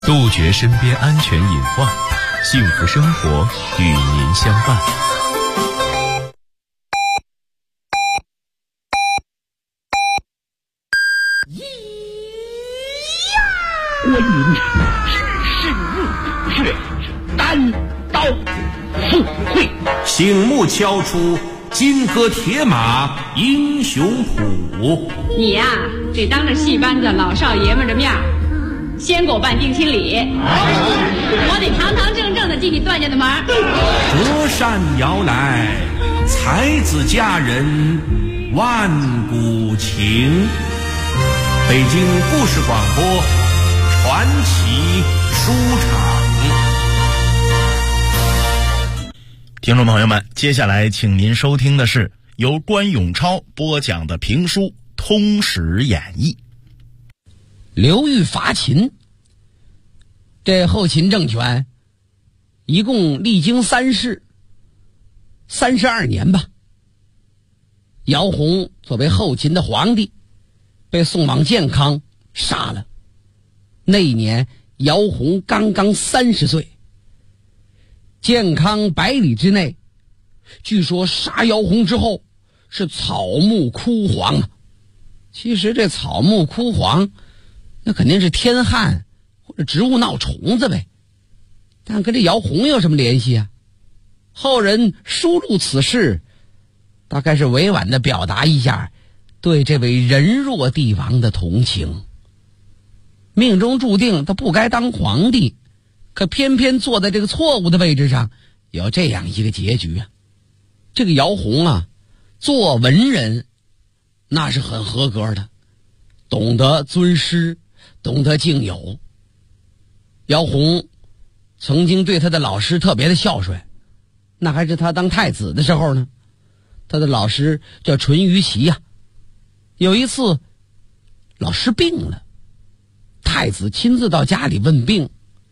杜绝身边安全隐患，幸福生活与您相伴。 关云长只是入血，单刀赴会， 醒目敲出金戈铁马英雄谱。 你呀，得当着戏班子老少爷们的面先给我办定亲礼，我得堂堂正正的进你段家的门。 隔山遥来，才子佳人万古情。北京故事广播传奇书场。 听众朋友们，接下来请您收听的是由关永超播讲的评书《通史演义》。 刘裕伐秦，这后秦政权一共历经3世32年吧。姚泓作为后秦的皇帝，被送往建康杀了。那一年姚泓刚刚30岁。建康100里之内，据说杀姚泓之后是草木枯黄啊。其实这草木枯黄，那肯定是天旱或者植物闹虫子呗，但跟这姚泓有什么联系啊？后人书录此事，大概是委婉地表达一下对这位人弱帝王的同情。命中注定他不该当皇帝，可偏偏坐在这个错误的位置上，有这样一个结局啊。这个姚泓啊，做文人那是很合格的，懂得尊师，懂得敬友。姚泓曾经对他的老师特别的孝顺，那还是他当太子的时候呢。他的老师叫淳于齐呀。有一次老师病了，太子亲自到家里问病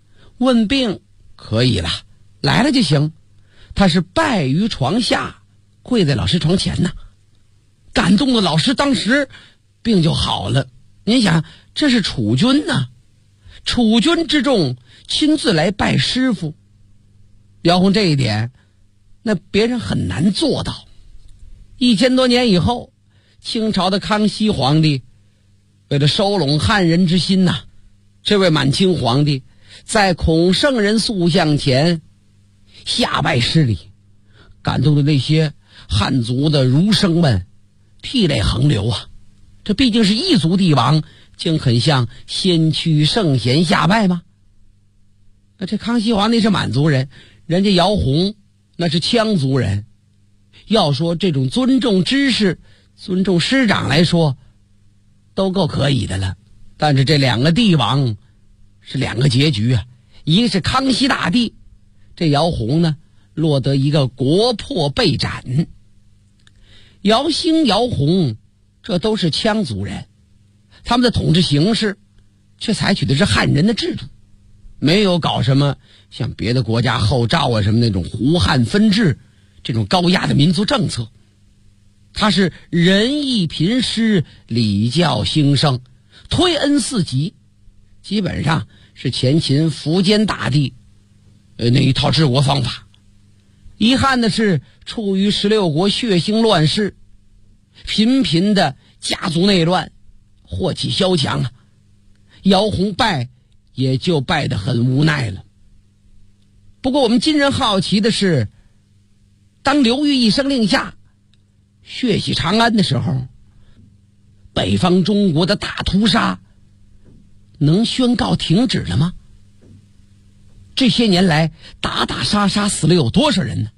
可以了，来了就行。他是拜于床下，跪在老师床前呢，感动的老师当时病就好了。您想，这是储君呐，储君之众亲自来拜师傅。姚泓这一点那别人很难做到。1000多年以后，清朝的康熙皇帝为了收拢汉人之心呐，这位满清皇帝在孔圣人塑像前下拜施礼，感动的那些汉族的儒生们涕泪横流啊。这毕竟是异族帝王，竟肯向先驱圣贤下拜吗？这康熙皇帝是满族人，人家姚泓那是羌族人。要说这种尊重知识、尊重师长来说，都够可以的了。但是这两个帝王是两个结局啊，一个是康熙大帝，这姚泓呢落得一个国破被斩。姚兴、姚泓这都是羌族人，他们的统治形式却采取的是汉人的制度，没有搞什么像别的国家后赵啊什么那种胡汉分治这种高压的民族政策。他是仁义频施，礼教兴盛，推恩四级，基本上是前秦苻坚大帝那一套治国方法。遗憾的是，处于16国血腥乱世，频频的家族内乱，祸起萧墙啊。姚泓败也就败得很无奈了。不过我们今人好奇的是，当刘裕一声令下血洗长安的时候，北方中国的大屠杀能宣告停止了吗？这些年来打打杀杀死了有多少人呢？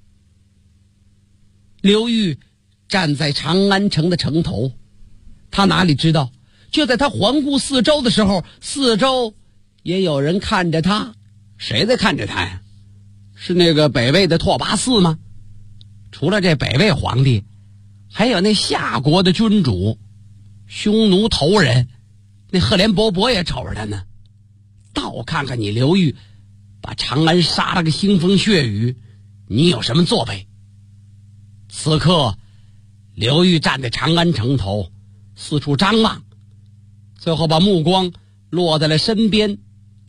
刘裕站在长安城的城头，他哪里知道，就在他环顾四周的时候，四周也有人看着他。谁在看着他呀？是那个北魏的拓跋嗣吗？除了这北魏皇帝，还有那夏国的君主匈奴头人，那赫连勃勃也瞅着他呢。倒看看你刘裕把长安杀了个腥风血雨，你有什么作为？此刻刘裕站在长安城头，四处张望，最后把目光落在了身边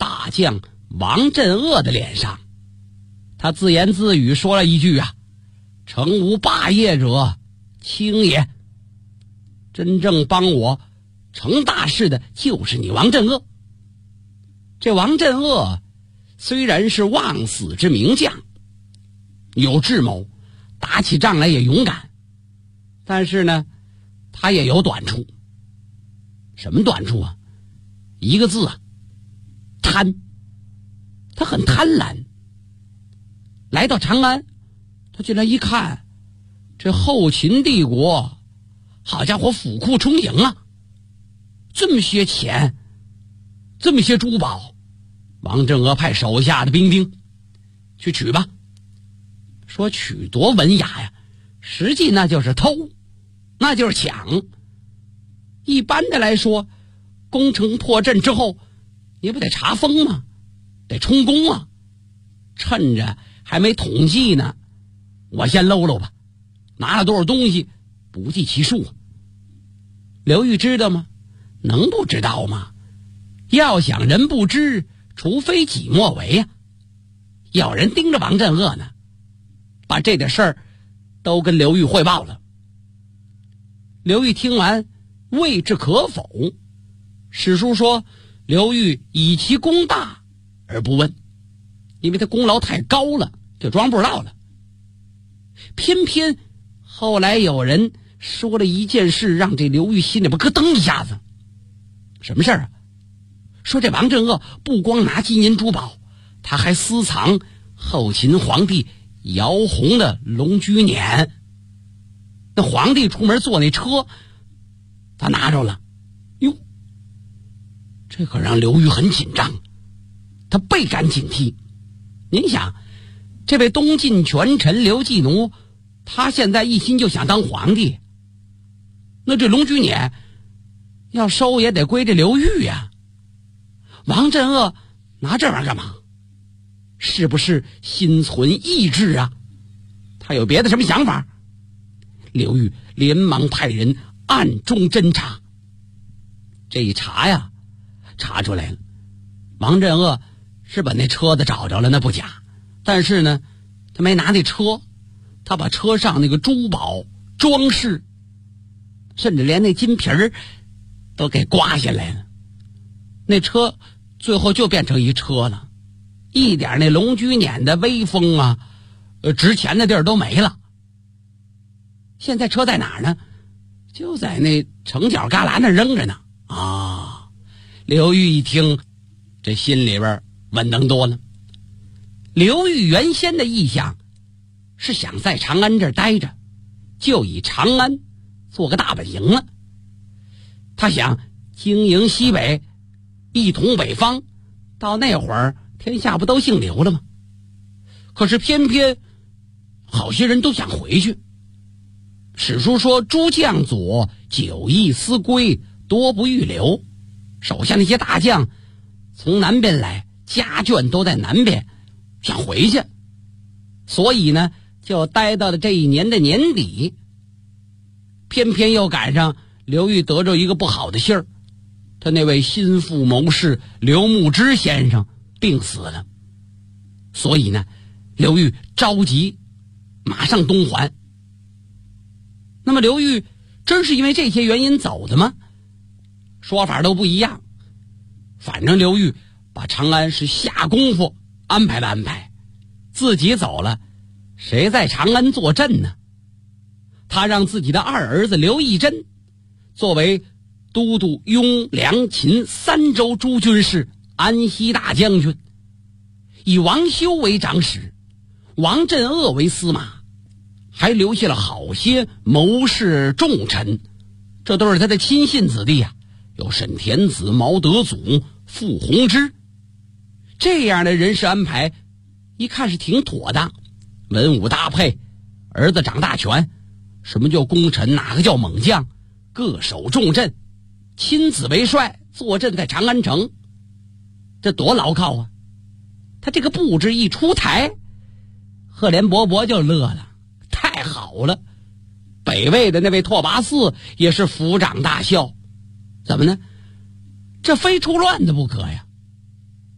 大将王镇恶的脸上。他自言自语说了一句啊：成无霸业者，卿也。真正帮我成大事的就是你王镇恶。这王镇恶虽然是忘死之名将，有智谋，打起仗来也勇敢，但是呢，他也有短处。什么短处啊？一个字啊，贪。他很贪婪。来到长安，他进来一看，这后秦帝国，好家伙，府库充盈啊！这么些钱，这么些珠宝，王镇恶派手下的兵丁去取吧。说取多文雅呀，实际那就是偷，那就是抢。一般的来说，攻城破阵之后，你不得查封吗？得充公啊！趁着还没统计呢，我先搂搂吧，拿了多少东西不计其数。刘裕知道吗？能不知道吗？要想人不知，除非己莫为呀。有人盯着王镇恶呢，把这点事儿都跟刘裕汇报了。刘裕听完，未置可否。史书说，刘裕以其功大而不问，因为他功劳太高了，就装不知道了。偏偏后来有人说了一件事，让这刘裕心里边咯噔一下子。什么事儿啊？说这王镇恶不光拿金银珠宝，他还私藏后秦皇帝姚泓的龙驹辇。那皇帝出门坐那车，他拿着了。哟，这可让刘裕很紧张，他倍感警惕。您想，这位东晋权臣刘季奴，他现在一心就想当皇帝，那这龙驹辇要收也得归这刘裕呀。王镇恶拿这玩意儿干嘛？是不是心存异志啊？他有别的什么想法？刘裕连忙派人暗中侦查。这一查呀，查出来了，王镇恶是把那车子找着了，那不假。但是呢，他没拿那车，他把车上那个珠宝装饰，甚至连那金皮儿都给刮下来了。那车最后就变成一车了，一点那龙驹辇的威风啊，值钱的地儿都没了。现在车在哪儿呢？就在那城角旮旯那扔着呢。啊，刘裕一听，这心里边稳当多了。刘裕原先的意向是想在长安这儿待着，就以长安做个大本营了。他想经营西北，一统北方，到那会儿天下不都姓刘了吗？可是偏偏好些人都想回去。史书说，诸将佐久役思归，多不欲留。手下那些大将从南边来，家眷都在南边，想回去，所以呢就待到了这一年的年底。偏偏又赶上刘裕得着一个不好的信儿，他那位心腹谋士刘牧之先生病死了。所以呢，刘裕着急马上东还。那么刘裕真是因为这些原因走的吗？说法都不一样。反正刘裕把长安是下功夫安排了安排，自己走了，谁在长安坐镇呢？他让自己的二儿子刘义珍作为都督雍梁秦三州诸军事、安西大将军，以王修为长史，王镇恶为司马，还留下了好些谋士重臣，这都是他的亲信子弟啊，有沈田子、毛德祖、傅弘之。这样的人事安排一看是挺妥当，文武搭配，儿子掌大权，什么叫功臣，哪个叫猛将，各守重镇，亲自为帅，坐镇在长安城，这多牢靠啊！他这个布置一出台，赫连勃勃就乐了，太好了！北魏的那位拓跋嗣也是抚掌大笑。怎么呢？这非出乱子不可呀！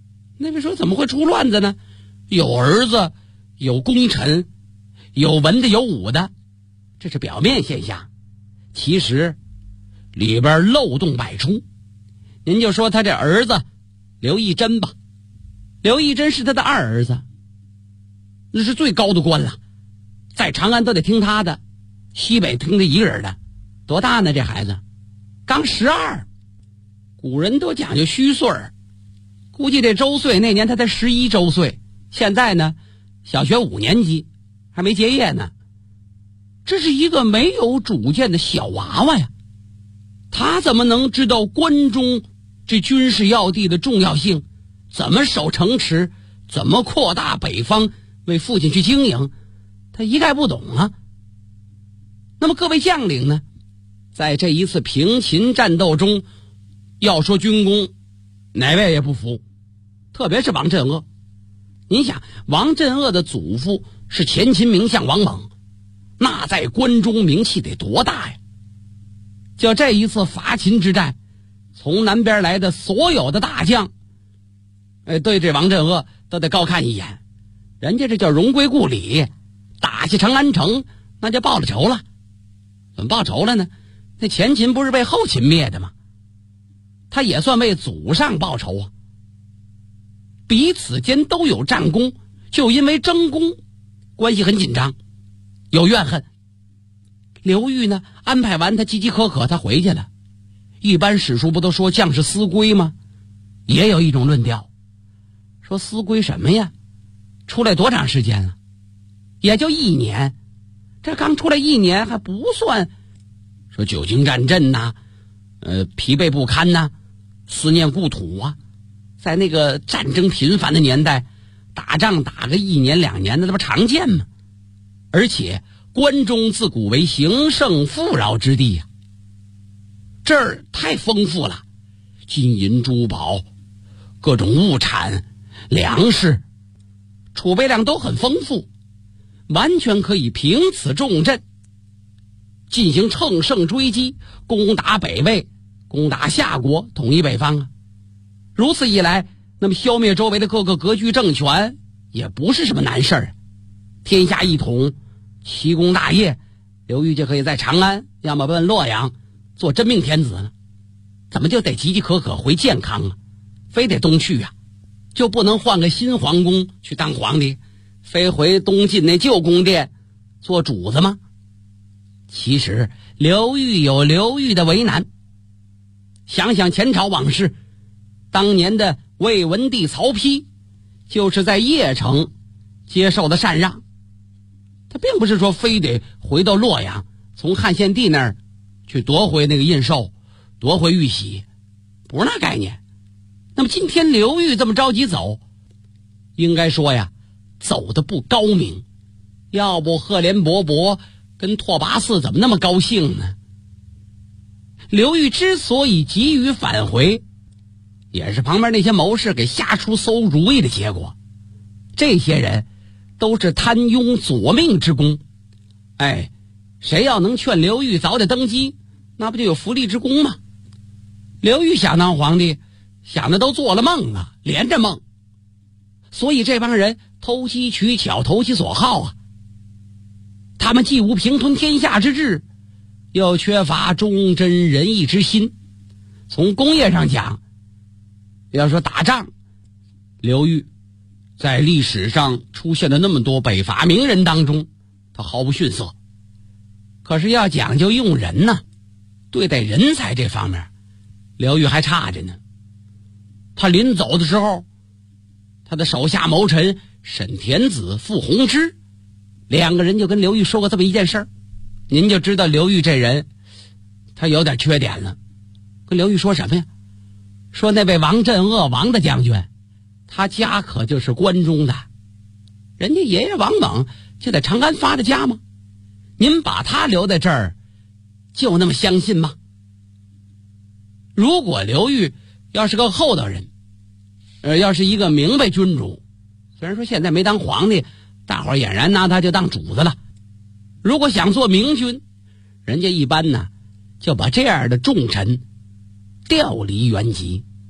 那边说怎么会出乱子呢？有儿子，有功臣，有文的有武的，这是表面现象，其实里边漏洞百出。您就说他这儿子刘义珍吧，刘义珍是他的二儿子，那是最高的官了，在长安都得听他的，西北听他一个人的。多大呢？这孩子刚12，古人都讲究虚岁儿，估计这周岁那年他才11周岁，现在呢小学5年级，还没结业呢。这是一个没有主见的小娃娃呀，他怎么能知道关中这军事要地的重要性，怎么守城池，怎么扩大北方，为父亲去经营，他一概不懂啊。那么各位将领呢，在这一次平秦战斗中，要说军功，哪位也不服，特别是王镇恶。您想，王镇恶的祖父是前秦名将王猛，那在关中名气得多大呀？就这一次伐秦之战，从南边来的所有的大将，对这王镇恶都得高看一眼，人家这叫荣归故里，打下长安城，那就报了仇了。怎么报仇了呢？那前秦不是被后秦灭的吗？他也算为祖上报仇啊。彼此间都有战功，就因为争功，关系很紧张，有怨恨。刘裕呢，安排完他饥饥渴渴，他回去了。一般史书不都说将士思归吗？也有一种论调，说思归什么呀？出来多长时间了？也就1年，这刚出来1年还不算说久经战阵呐，疲惫不堪呐，思念故土啊。在那个战争频繁的年代，打仗打个1年2年的，那不常见吗？而且关中自古为兴盛富饶之地呀，这儿太丰富了，金银珠宝，各种物产，粮食，储备量都很丰富，完全可以凭此重镇，进行乘胜追击，攻打北魏，攻打夏国，统一北方啊。如此一来，那么消灭周围的各个割据政权也不是什么难事儿，天下一统，奇功大业，刘裕就可以在长安，要么奔洛阳做真命天子了。怎么就得岌岌可可回健康啊？非得东去啊？就不能换个新皇宫去当皇帝，非回东晋那旧宫殿做主子吗？其实刘裕有刘裕的为难。想想前朝往事，当年的魏文帝曹丕就是在邺城接受的禅让，他并不是说非得回到洛阳，从汉献帝那儿去夺回那个印绶，夺回玉玺，不是那概念。那么今天刘裕这么着急走，应该说呀，走的不高明。要不赫连勃勃跟拓跋嗣怎么那么高兴呢？刘裕之所以急于返回，也是旁边那些谋士给瞎出馊主意的结果。这些人都是贪庸左命之功，谁要能劝刘裕早点登基，那不就有福利之功吗？刘裕想当皇帝，想的都做了梦了，连着梦。所以这帮人投机取巧，投其所好啊。他们既无平吞天下之志，又缺乏忠贞仁义之心。从工业上讲，要说打仗，刘裕在历史上出现的那么多北伐名人当中，他毫不逊色。可是要讲究用人呢，对待人才这方面，刘裕还差着呢。他临走的时候，他的手下谋臣沈田子、傅弘之2个人就跟刘裕说过这么一件事儿，您就知道刘裕这人他有点缺点了。跟刘裕说什么呀？说那位王镇恶王大将军，他家可就是关中的，人家爷爷王猛就在长安发的家吗？您把他留在这儿，就那么相信吗？如果刘裕要是个厚道人，要是一个明白君主，虽然说现在没当皇帝，大伙儿俨然拿他就当主子了。如果想做明君，人家一般呢就把这样的重臣调离原籍，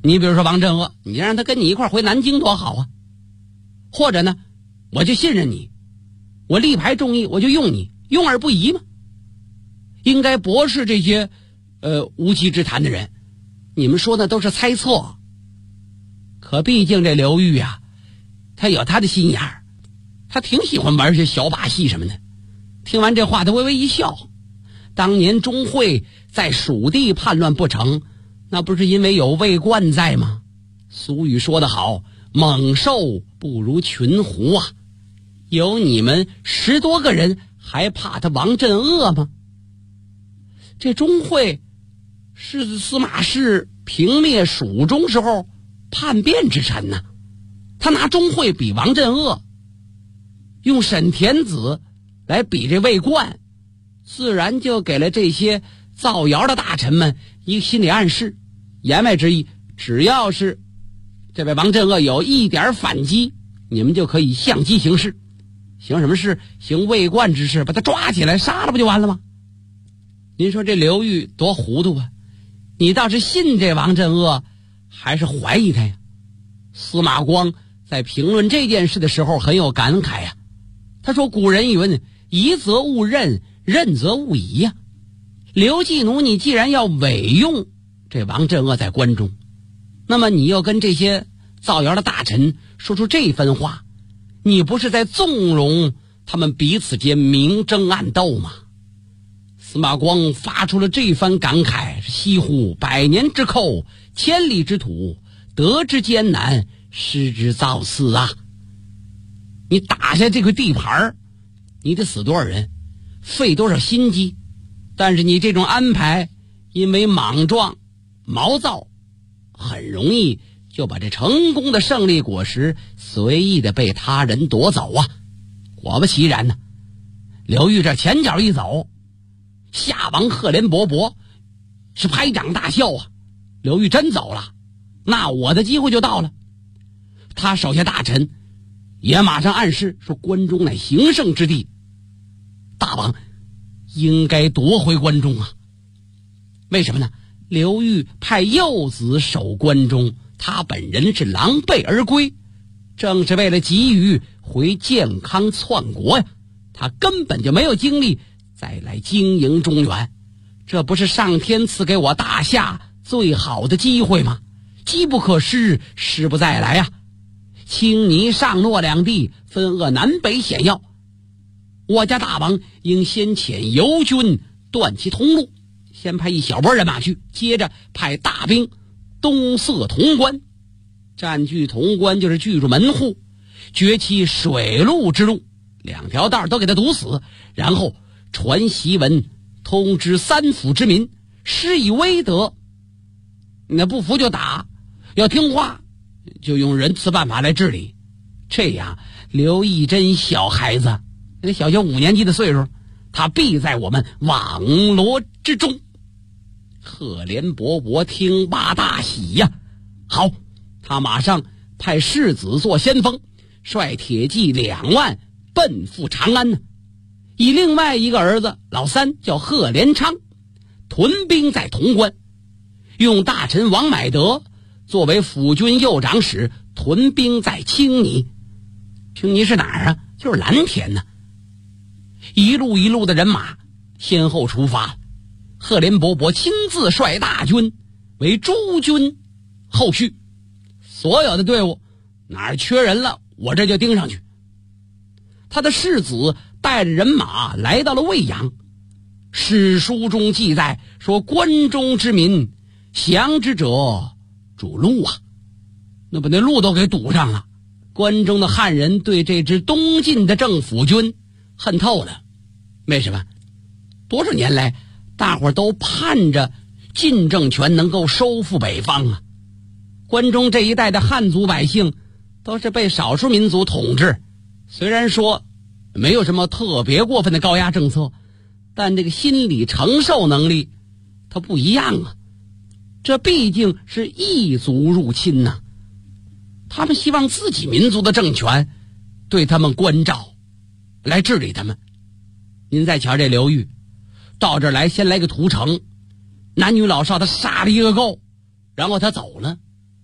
你比如说王镇恶，你让他跟你一块回南京多好啊。或者呢，我就信任你，我力排众议，我就用你，用而不疑嘛。应该驳斥这些无稽之谈的人，你们说的都是猜测。可毕竟这刘裕啊，他有他的心眼儿，他挺喜欢玩些小把戏什么的。听完这话，他微微一笑。当年钟会在蜀地叛乱不成，那不是因为有魏冠在吗？俗语说得好，猛兽不如群狐啊。有你们10多个人，还怕他王镇恶吗？这钟会是司马氏平灭蜀中时候叛变之臣呢，他拿钟会比王镇恶，用沈田子来比这魏冠，自然就给了这些造谣的大臣们一个心理暗示，言外之意，只要是这位王镇恶有一点反击，你们就可以相机行事。行什么事？行魏冠之事，把他抓起来杀了不就完了吗？您说这刘裕多糊涂啊！你倒是信这王镇恶，还是怀疑他呀？司马光在评论这件事的时候很有感慨呀。他说古人云，疑则勿认，认则勿疑呀。刘季奴，你既然要委用这王镇恶在关中，那么你又跟这些造谣的大臣说出这番话，你不是在纵容他们彼此间明争暗斗吗？司马光发出了这番感慨，西乎100年之寇，千里之土，得之艰难，失之造次啊！你打下这块地盘，你得死多少人，费多少心机，但是你这种安排，因为莽撞毛躁，很容易就把这成功的胜利果实随意的被他人夺走啊！果不其然呢，刘裕这前脚一走，夏王赫连勃勃是拍掌大笑啊！刘裕真走了，那我的机会就到了。他手下大臣也马上暗示说，关中乃行胜之地，大王应该夺回关中啊！为什么呢？刘裕派幼子守关中，他本人是狼狈而归，正是为了急于回健康篡国呀！他根本就没有精力再来经营中原，这不是上天赐给我大夏最好的机会吗？机不可失，失不再来呀！青泥上诺两地，分扼南北险要，我家大王应先遣游军断其通路，先派一小波人马去，接着派大兵东塞潼关，占据潼关就是据住门户，绝其水陆之路，2条道都给他堵死，然后传檄文通知3府之民，施以威德，那不服就打，要听话就用仁慈办法来治理。这样刘义珍小孩子，那小学5年级的岁数，他必在我们网罗之中。赫连勃勃听罢大喜呀！好，他马上派世子做先锋，率铁骑2万奔赴长安呢。以另外一个儿子老三叫贺连昌，屯兵在潼关，用大臣王买德作为辅军右长史，屯兵在青泥。青泥是哪儿啊？就是蓝田呢。一路一路的人马先后出发，赫连勃勃亲自率大军为诸军后续，所有的队伍哪儿缺人了，我这就盯上去。他的世子带着人马来到了魏阳，史书中记载说，关中之民降之者主路啊，那把那路都给堵上了。关中的汉人对这支东晋的政府军恨透了。为什么？多少年来大伙都盼着晋政权能够收复北方啊。关中这一带的汉族百姓都是被少数民族统治，虽然说没有什么特别过分的高压政策，但这个心理承受能力它不一样啊。这毕竟是异族入侵啊，他们希望自己民族的政权对他们关照，来治理他们。您再瞧这刘裕到这儿来，先来个屠城，男女老少他杀了一个够，然后他走了。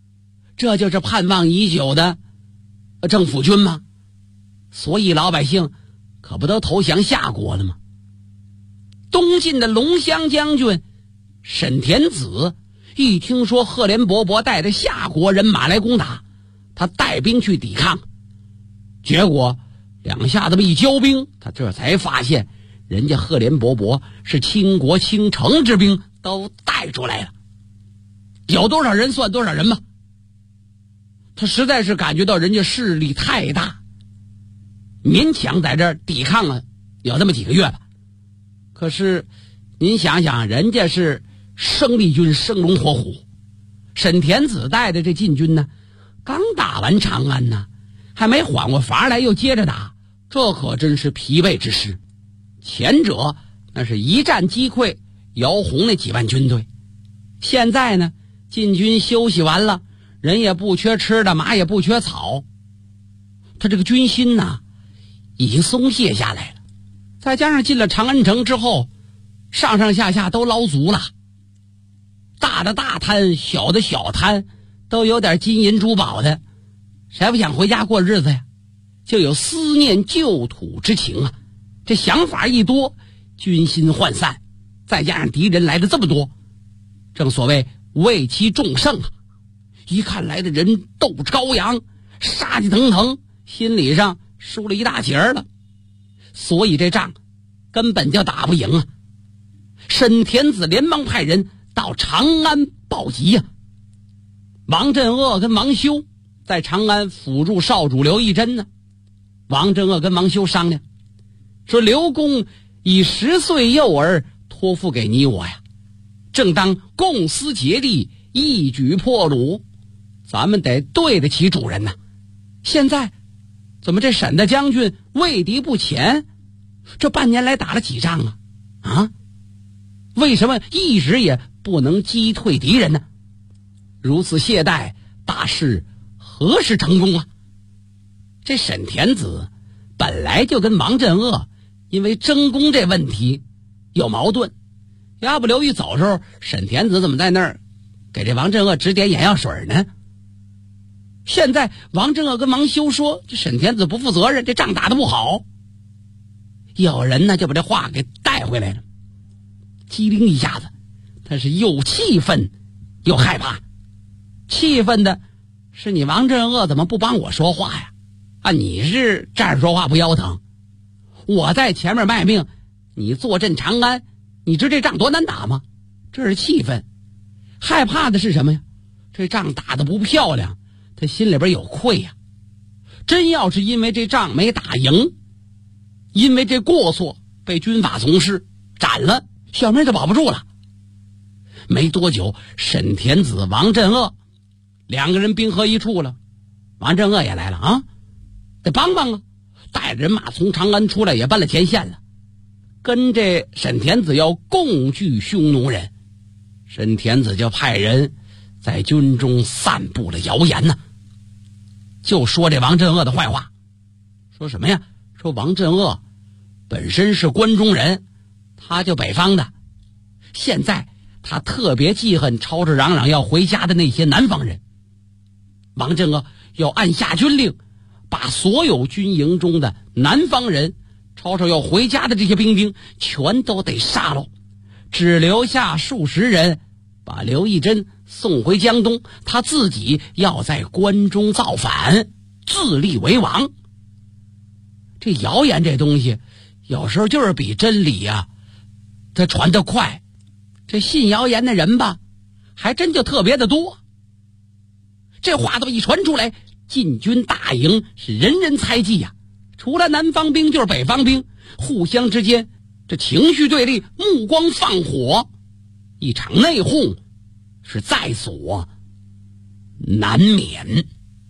这就是盼望已久的政府军吗？所以老百姓可不都投降夏国了吗？东晋的龙骧将军沈田子一听说赫连勃勃带着夏国人马来攻打，他带兵去抵抗，结果两下这么一交兵，他这才发现人家赫连勃勃是倾国倾城之兵都带出来了，有多少人算多少人吧。他实在是感觉到人家势力太大，勉强在这儿抵抗了有这么几个月吧。可是您想想，人家是生力军，生龙活虎，沈田子带的这晋军呢，刚打完长安呢，还没缓过乏来，又接着打，这可真是疲惫之师。前者那是一战击溃姚洪那几万军队，现在呢，晋军休息完了，人也不缺吃的，马也不缺草，他这个军心呢已经松懈下来了。再加上进了长安城之后，上上下下都捞足了，大的大摊，小的小摊，都有点金银珠宝的，谁不想回家过日子呀？就有思念旧土之情啊。这想法一多，军心涣散，再加上敌人来的这么多，正所谓为其众胜啊。一看来的人斗志高扬，杀气腾腾，心理上输了一大截了，所以这仗根本就打不赢啊。沈田子连忙派人到长安报急啊。王镇恶跟王修在长安辅助少主刘义珍呢。王镇恶跟王修商量说，刘公以10岁幼儿托付给你我呀，正当共思竭力，一举破虏，咱们得对得起主人呐。现在怎么这沈大将军畏敌不前，这半年来打了几仗啊？为什么一直也不能击退敌人呢？如此懈怠，大事何时成功啊？这沈田子本来就跟王镇恶因为争功这问题有矛盾，要不刘裕走时候，沈田子怎么在那儿给这王镇恶指点眼药水呢？现在王镇恶跟王修说这沈田子不负责任，这仗打得不好，有人呢就把这话给带回来了。机灵一下子，他是又气愤又害怕。气愤的是你王镇恶怎么不帮我说话呀？你是站着说话不腰疼，我在前面卖命，你坐镇长安，你知这仗多难打吗？这是气愤。害怕的是什么呀？这仗打得不漂亮，他心里边有愧呀。真要是因为这仗没打赢，因为这过错被军法从事斩了，小命就保不住了。没多久，沈田子、王镇恶两个人兵合一处了，王镇恶也来了啊，得帮帮啊！带着人马从长安出来，也奔了前线了，跟这沈田子要共聚匈奴人。沈田子就派人在军中散布了谣言呢，就说这王镇恶的坏话。说什么呀？说王镇恶本身是关中人，他就北方的，现在他特别记恨吵吵嚷嚷要回家的那些南方人。王镇恶要按下军令，把所有军营中的南方人吵吵要回家的这些兵全都得杀了，只留下数十人，把刘义珍送回江东，他自己要在关中造反，自立为王。这谣言这东西有时候就是比真理啊它传得快，这信谣言的人吧还真就特别的多。这话都一传出来，晋军大营是人人猜忌呀，除了南方兵就是北方兵，互相之间这情绪对立，目光放火，一场内讧是在所难免。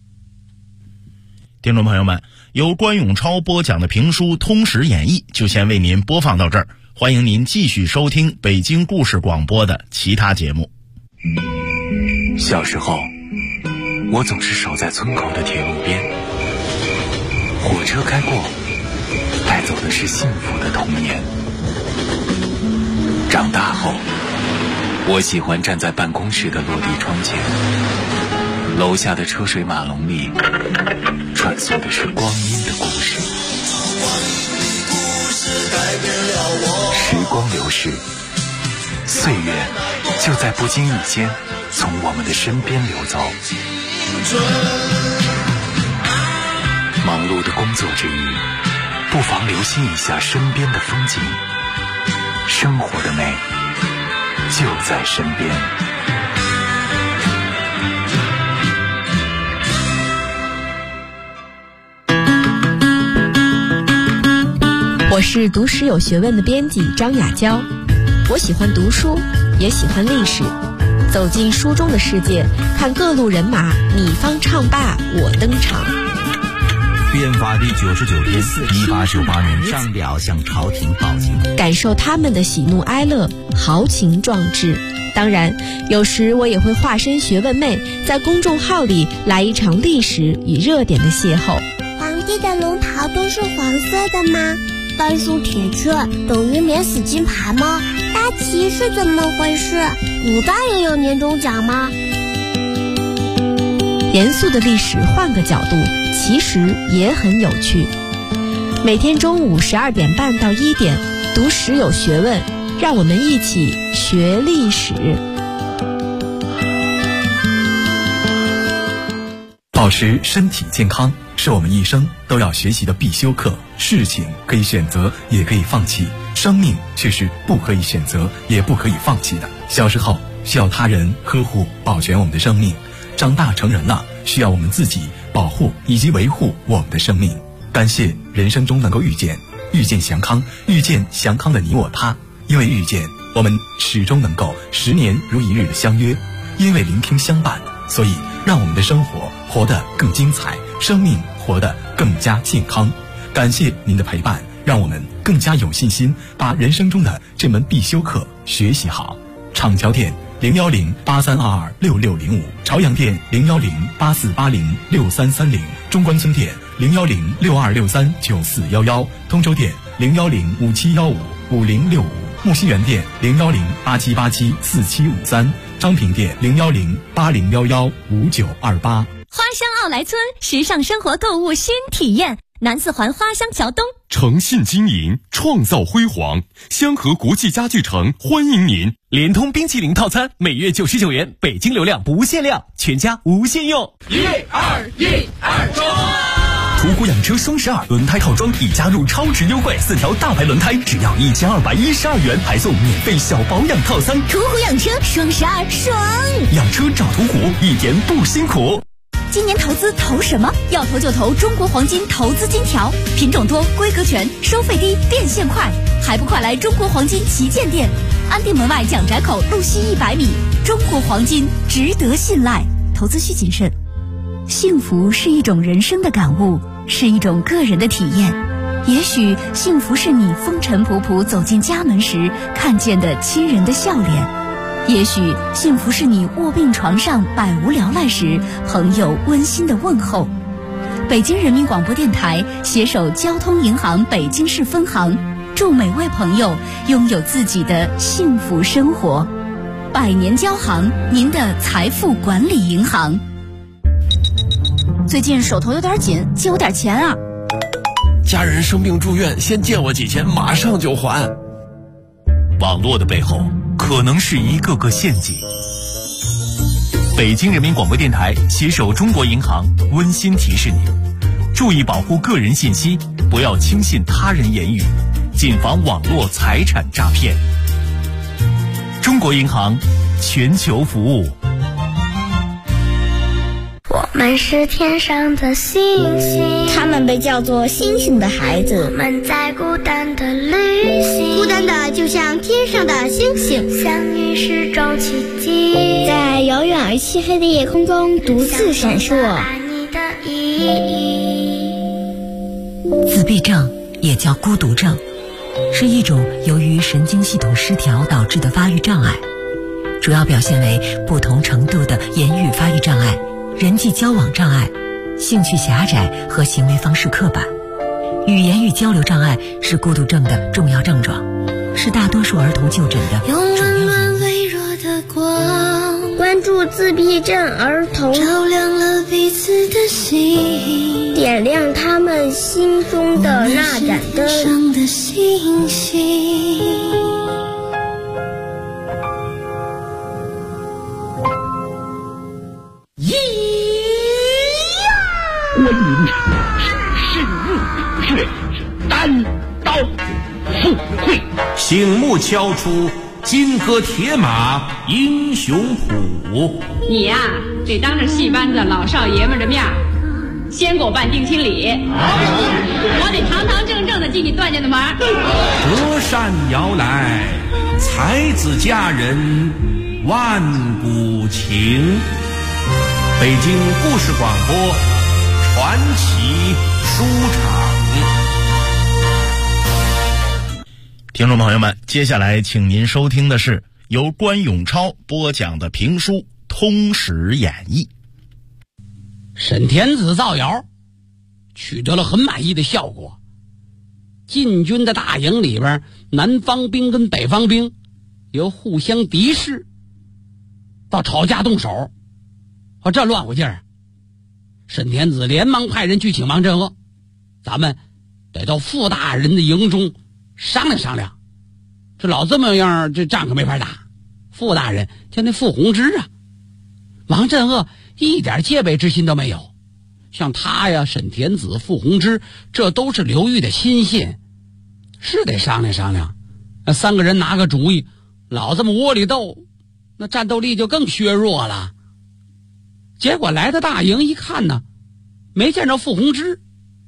听众朋友们，由关永超播讲的评书《通史演义》就先为您播放到这儿，欢迎您继续收听北京故事广播的其他节目。 小时候，我总是守在村口的铁路边，火车开过，带走的是幸福的童年。长大后，我喜欢站在办公室的落地窗前， 楼下的车水马龙里穿梭的是光阴的故事。时光流逝，岁月就在不经意间从我们的身边流走。忙碌的工作之余，不妨留心一下身边的风景，生活的美就在身边。 我是读史有学问的编辑张雅娇，我喜欢读书，也喜欢历史，走进书中的世界，看各路人马你方唱罢我登场。 变法第99天，1898年上表向朝廷报警， 感受他们的喜怒哀乐，豪情壮志。当然，有时我也会化身学问妹，在公众号里来一场历史与热点的邂逅。 皇帝的龙袍都是黄色的吗？半数铁券等于免死金牌吗？大旗是怎么回事？古代也有年终奖吗？ 严肃的历史换个角度，其实也很有趣。每天中午12点半到1点，读史有学问，让我们一起学历史。 保持身体健康是我们一生都要学习的必修课。事情可以选择，也可以放弃，生命却是不可以选择，也不可以放弃的。小时候需要他人呵护保全我们的生命，长大成人了需要我们自己保护以及维护我们的生命。感谢人生中能够遇见祥康，遇见祥康的你我他。因为遇见，我们始终能够10年如一日的相约；因为聆听相伴，所以让我们的生活活得更精彩，生命活得更加健康。感谢您的陪伴，让我们更加有信心把人生中的这门必修课学习好。厂桥店01083226605，朝阳店01084806330，中关村店01062639411，通州店01057155065，木樨园店01087874753，昌平店01080115928。 花乡奥莱村时尚生活购物新体验，南四环花乡桥东， 诚信经营，创造辉煌。香河国际家具城欢迎您， 联通冰淇淋套餐每月99元，北京流量不限量，全家无限用。 121中！ 途虎养车双12轮胎套装已加入超值优惠，4条大牌轮胎只要1212元，还送免费小保养套餐。 途虎养车双12爽！ 养车找途虎，一点不辛苦。 今年投资投什么？要投就投中国黄金投资金条，品种多，规格全，收费低，变现快，还不快来中国黄金旗舰店？安定门外蒋宅口路西100米，中国黄金值得信赖，投资需谨慎。幸福是一种人生的感悟，是一种个人的体验。也许幸福是你风尘仆仆走进家门时看见的亲人的笑脸，也许幸福是你卧病床上百无聊赖时朋友温馨的问候。北京人民广播电台携手交通银行北京市分行，祝每位朋友拥有自己的幸福生活。百年交行，您的财富管理银行。最近手头有点紧，借我点钱啊！ 家人生病住院，先借我几千，马上就还。 网络的背后可能是一个个陷阱。北京人民广播电台携手中国银行温馨提示您：注意保护个人信息，不要轻信他人言语，谨防网络财产诈骗。中国银行，全球服务。 我们是天上的星星， 他们被叫做星星的孩子。 我们在孤单的旅行， 孤单的就像天上的星星， 相遇是种奇迹， 在遥远而漆黑的夜空中独自闪烁。 爱你的意义。 自闭症也叫孤独症，是一种由于神经系统失调导致的发育障碍，主要表现为不同程度的言语发育障碍、人际交往障碍、兴趣狭窄和行为方式刻板。语言与交流障碍是孤独症的重要症状，是大多数儿童就诊的主要原因。 用温暖微弱的光， 关关注自闭症儿童， 照亮了彼此的心， 点亮他们心中的那盏灯。 上的星星。 关云至深入却单刀赴会， 醒目敲出金戈铁马英雄谱。 你呀，得当着戏班子老少爷们的面先给我办定亲礼，我得堂堂正正的进你段家的门。 隔山摇来，才子佳人万古情。北京故事广播传奇书场。 听众朋友们，接下来请您收听的是由关永超播讲的评书《通史演义》。 沈田子造谣取得了很满意的效果，晋军的大营里边，南方兵跟北方兵由互相敌视到吵架动手，这乱乎劲儿。沈田子连忙派人去请王镇恶，咱们得到傅大人的营中商量商量，这老这么样，这仗可没法打。傅大人叫那傅弘之啊，王镇恶一点戒备之心都没有。像他呀，沈田子、傅弘之，这都是刘裕的亲信，是得商量商量。那三个人拿个主意，老这么窝里斗，那战斗力就更削弱了。结果来到大营一看呢，没见着傅弘之，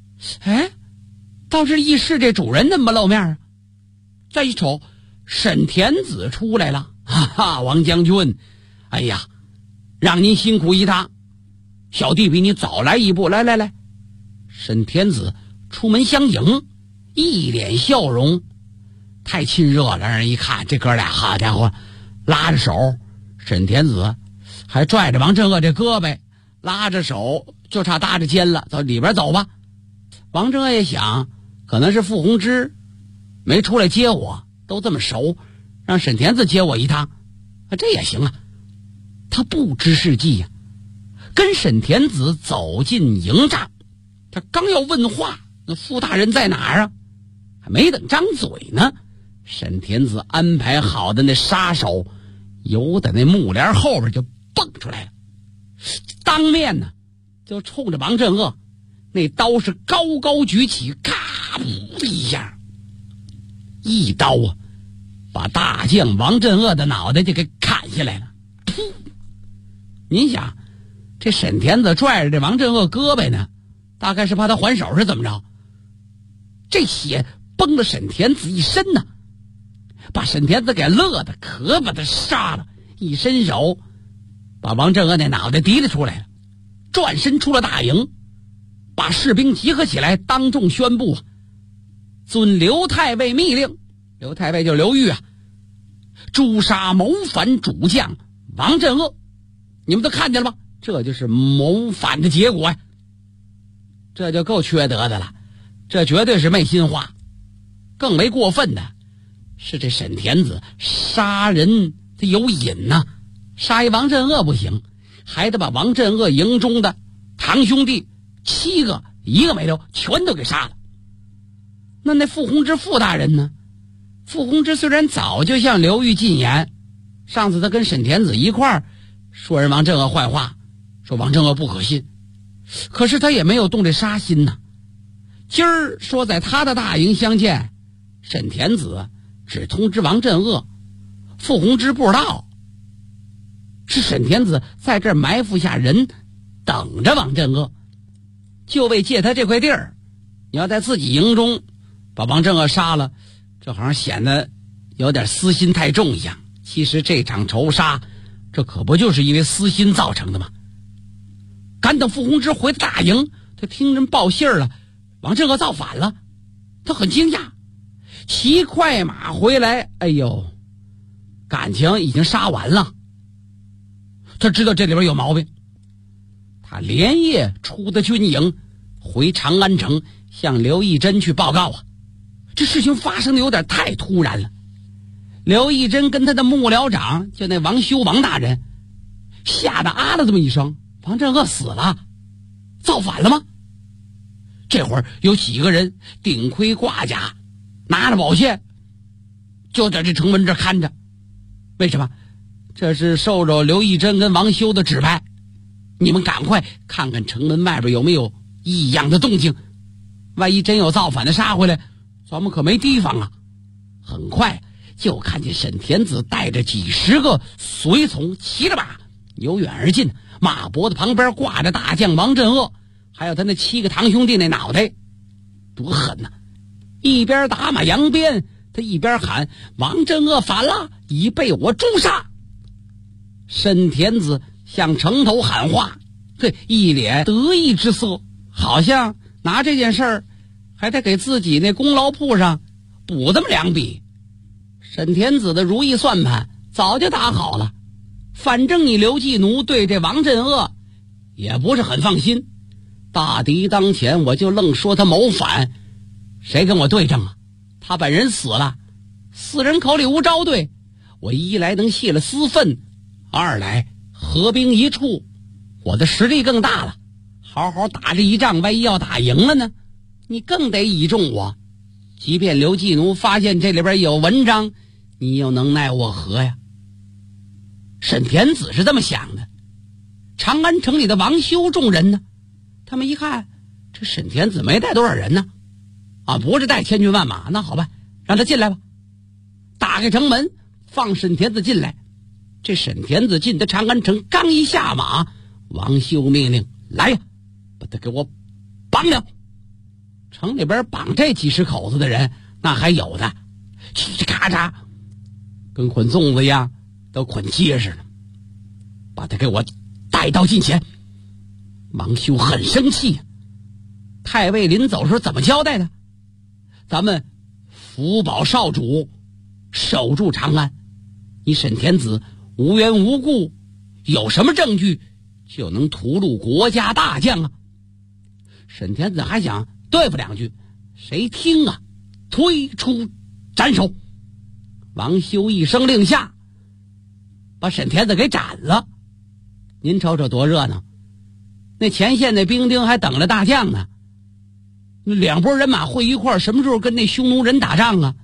倒是议事这主人怎么不露面啊？再一瞅，沈田子出来了，哈哈，王将军，哎呀，让您辛苦一趟，小弟比你早来一步，来。沈田子出门相迎，一脸笑容，太亲热了，让人一看这哥俩，好家伙，拉着手，沈田子还拽着王镇恶这胳膊，拉着手就差搭着肩了，走里边走吧。王镇恶也想，可能是傅弘之没出来接我，都这么熟，让沈田子接我一趟，这也行啊。他不知是计呀，跟沈田子走进营帐，他刚要问话，那傅大人在哪儿啊？还没等张嘴呢，沈田子安排好的那杀手由在那幕帘后边就蹦出来了，当面呢就冲着王镇恶，那刀是高高举起，咔噗一下，一刀啊把大将王镇恶的脑袋就给砍下来了。噗！您想，这沈田子拽着这王镇恶胳膊呢，大概是怕他还手是怎么着？这血崩了沈田子一身呢，把沈田子给乐的，可把他杀了。一伸手把王镇恶那脑袋提了出来了，转身出了大营，把士兵集合起来，当众宣布遵刘太尉密令，刘太尉就是刘裕啊，诛杀谋反主将王镇恶。你们都看见了吗？这就是谋反的结果呀，这就够缺德的了，这绝对是昧心话。更为过分的是，这沈田子杀人他有瘾呐，杀一王镇恶不行，还得把王镇恶营中的堂兄弟7个一个没留，全都给杀了。那傅弘之傅大人呢？傅弘之虽然早就向刘裕进言，上次他跟沈田子一块儿说人王镇恶坏话，说王镇恶不可信，可是他也没有动这杀心呐。今儿说在他的大营相见，沈田子只通知王镇恶，傅弘之不知道，是沈田子在这儿埋伏下人，等着王镇恶，就为借他这块地儿。你要在自己营中把王镇恶杀了，这好像显得有点私心太重一样。其实这场仇杀，这可不就是因为私心造成的吗？赶等傅弘之回大营，他听人报信了，王镇恶造反了，他很惊讶，骑快马回来，哎呦，感情已经杀完了。他知道这里边有毛病，他连夜出的军营，回长安城向刘义珍去报告啊。这事情发生的有点太突然了。刘义珍跟他的幕僚长就那王修王大人吓得啊了这么一声，王振鄂死了，造反了吗？这会儿有几个人顶盔挂甲，拿着宝剑，就在这城门这看着。为什么？这是受着刘义珍跟王修的指派，你们赶快看看城门外边有没有异样的动静，万一真有造反的杀回来，咱们可没地方啊。很快就看见沈田子带着几十个随从骑着马由远而近，马脖子旁边挂着大将王振鄂，还有他那7个堂兄弟那脑袋，多狠呐！一边打马扬鞭，他一边喊：王振鄂反了，已被我诛杀。沈田子向城头喊话，一脸得意之色，好像拿这件事儿还得给自己那功劳簿上补这么2笔。沈田子的如意算盘早就打好了，反正你刘继奴对这王振鄂也不是很放心，大敌当前，我就愣说他谋反，谁跟我对证啊？他本人死了，死人口里无招对，我一来能泄了私愤，二来合兵一处，我的实力更大了，好好打这一仗，万一要打赢了呢，你更得倚重我。即便刘继奴发现这里边有文章，你又能奈我何呀？沈田子是这么想的。长安城里的王修众人呢，他们一看这沈田子没带多少人呢，不是带千军万马，那好吧，让他进来吧。打开城门放沈田子进来。这沈田子进的长安城，刚一下马，王修命令：来呀，把他给我绑了。城里边绑这几十口子的人，那还有的叽叽咔嚓跟捆粽子一样，都捆结实了，把他给我带到近前。王修很生气，太尉临走时候怎么交代的？咱们福保少主守住长安，你沈田子无缘无故有什么证据就能屠戮国家大将啊？沈田子还想对付2句，谁听啊？推出斩首。王修一声令下，把沈田子给斩了。您瞅瞅多热闹，那前线那兵丁还等着大将呢。2拨人马会一块儿，什么时候跟那匈奴人打仗啊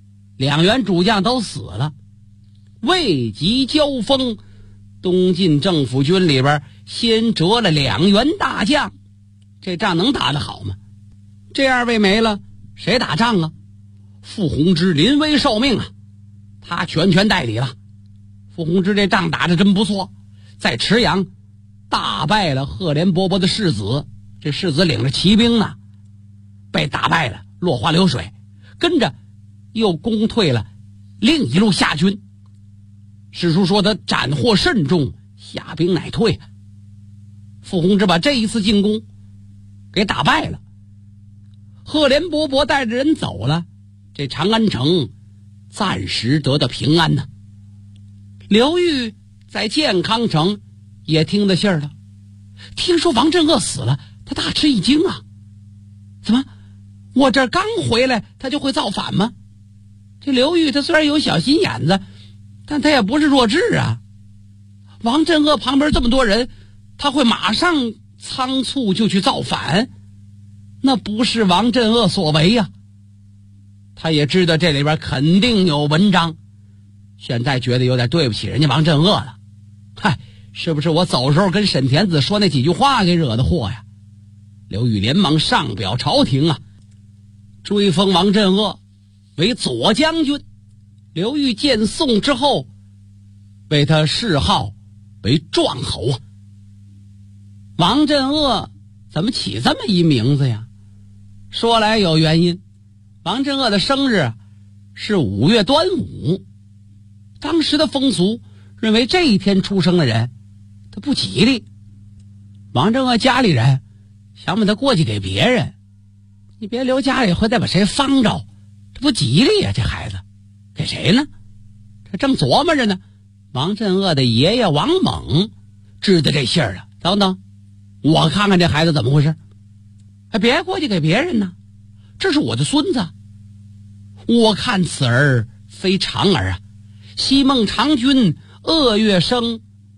？2员主将都死了。未及交锋，东晋政府军里边先折了2员大将，这仗能打得好吗？这2位没了，谁打仗啊？傅弘之临危受命啊，他全权代理了。傅弘之这仗打得真不错，在池阳大败了赫连勃勃的世子，这世子领着骑兵呢，被打败了，落花流水，跟着又攻退了另一路夏军。史书说他斩获甚众，下兵乃退。傅弘之把这一次进攻给打败了，赫连勃勃带着人走了，这长安城暂时得到平安呢。刘裕在建康城也听得信儿了，听说王振鄂死了，他大吃一惊啊！怎么，我这刚回来他就会造反吗？这刘裕他虽然有小心眼子，但他也不是弱智啊。王振鄂旁边这么多人，他会马上仓促就去造反，那不是王振鄂所为呀。他也知道这里边肯定有文章，现在觉得有点对不起人家王振鄂了。嗨，是不是我走时候跟沈田子说那几句话给惹的祸呀？刘裕连忙上表朝廷啊，追封王振鄂为左将军。刘裕见送之后，为他谥号为壮侯啊。王振鄂怎么起这么一名字呀？说来有原因，王振鄂的生日是5月端午，当时的风俗认为这一天出生的人他不吉利。王振鄂家里人想把他过继给别人，你别留家里会再把谁方着，这不吉利呀。这孩子给谁呢？这正琢磨着呢，王振鄂的爷爷王猛知道这信儿了。等等，我看看这孩子怎么回事。还别过去给别人呢，这是我的孙子。我看此儿非常儿啊，西孟尝君2月生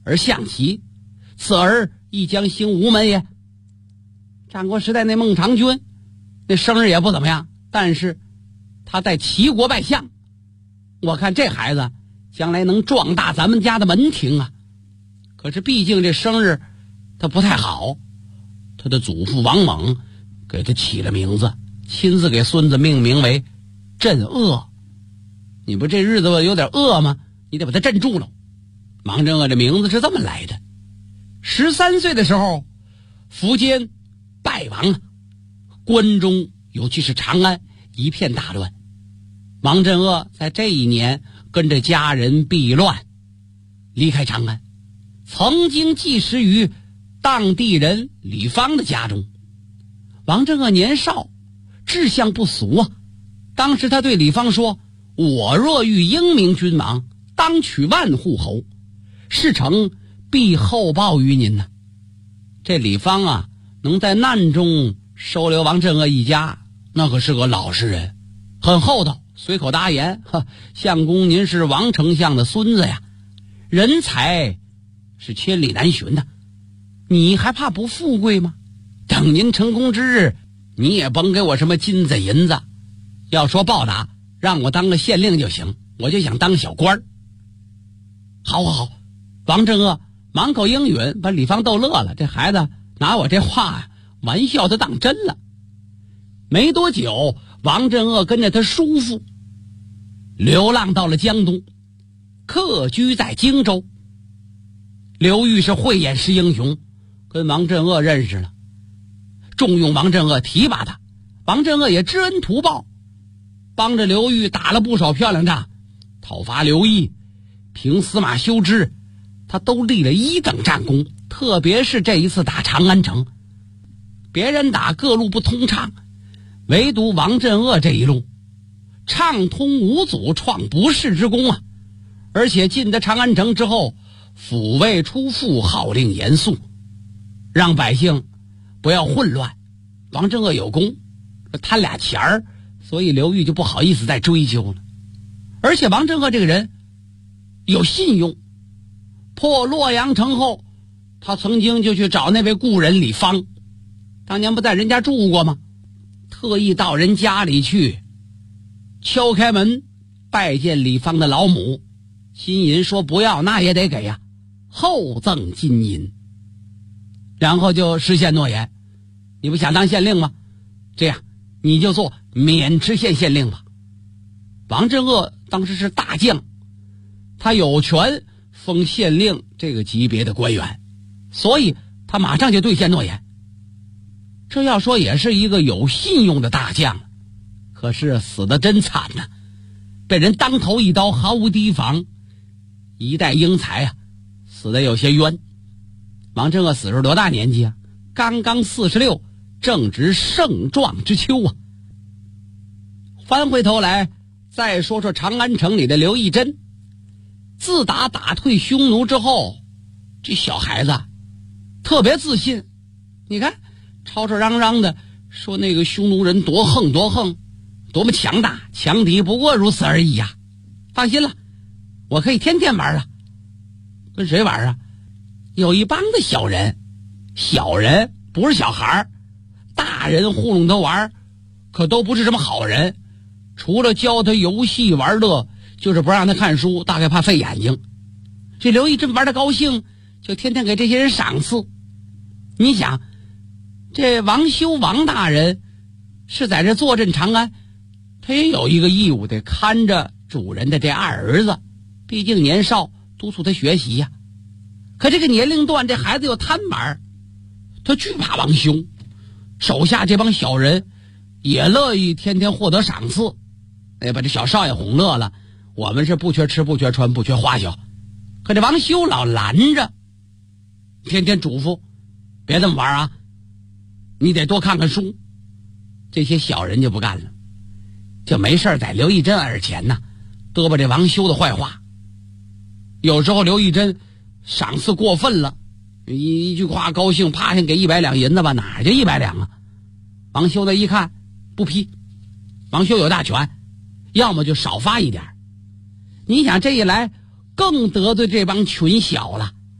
而象棋，此儿亦将兴无门也。战国时代那孟尝君，那生日也不怎么样，但是他在齐国拜相，我看这孩子将来能壮大咱们家的门庭啊。可是毕竟这生日他不太好，他的祖父王猛给他起了名字，亲自给孙子命名为镇恶。你不这日子有点恶吗？你得把他镇住了。王镇恶这名字是这么来的。13岁的时候，苻坚败亡了，关中尤其是长安一片大乱。王镇恶在这一年跟着家人避乱，离开长安，曾经寄食于当地人李方的家中。王镇恶年少，志向不俗啊。当时他对李方说：“我若遇英明君王，当取万户侯，事成必厚报于您呐。”这李方啊，能在难中收留王镇恶一家，那可是个老实人，很厚道，随口答言：“相公您是王丞相的孙子呀，人才是千里难寻的，你还怕不富贵吗？等您成功之日，你也甭给我什么金子银子，要说报答，让我当个县令就行，我就想当小官儿。”好好好，王镇恶满口应允，把李方逗乐了。这孩子拿我这话玩笑都当真了。没多久，王镇恶跟着他叔父流浪到了江东，客居在荆州。刘裕是慧眼识英雄，跟王镇恶认识了，重用王镇恶，提拔他。王镇恶也知恩图报，帮着刘裕打了不少漂亮仗，讨伐刘毅，平司马修之，他都立了一等战功。特别是这一次打长安城，别人打各路不通畅，唯独王镇恶这一路畅通无阻，创不世之功啊！而且进得长安城之后，抚慰出父，号令严肃，让百姓不要混乱。王镇恶有功，贪俩钱儿，所以刘裕就不好意思再追究了。而且王镇恶这个人有信用，破洛阳城后，他曾经就去找那位故人李方，当年不在人家住过吗？特意到人家里去敲开门拜见李方的老母，金银说不要那也得给呀，厚赠金银，然后就实现诺言。你不想当县令吗？这样你就做渑池县县令吧。王镇恶当时是大将，他有权封县令这个级别的官员，所以他马上就兑现诺言。这要说也是一个有信用的大将，可是死得真惨呐，被人当头一刀，毫无提防，一代英才啊，死得有些冤。王镇恶死时多大年纪啊？刚刚46，正值盛壮之秋啊。翻回头来再说说长安城里的刘义珍。自打退匈奴之后，这小孩子特别自信，你看吵吵嚷嚷的说那个匈奴人多横多横，多么强大，强敌不过如此而已呀。放心了，我可以天天玩啊。跟谁玩啊？有一帮的小人，小人不是小孩，大人糊弄他玩，可都不是什么好人，除了教他游戏玩乐，就是不让他看书，大概怕费眼睛。这刘义珍玩得高兴，就天天给这些人赏赐。你想，这王修王大人是在这坐镇长安，他也有一个义务，得看着主人的这二儿子，毕竟年少，督促他学习呀。可这个年龄段，这孩子又贪玩，他惧怕王修，手下这帮小人也乐意天天获得赏赐，把这小少爷哄乐了。我们是不缺吃不缺穿不缺花销，可这王修老拦着，天天嘱咐别这么玩啊，你得多看看书。这些小人就不干了，就没事在刘义珍耳前呢嘚啵这王修的坏话。有时候刘义珍赏赐过分了，一句话高兴，啪先给100两银子吧，哪就100两啊？王修的一看不批，王修有大权，要么就少发一点。你想这一来更得罪这帮群小了，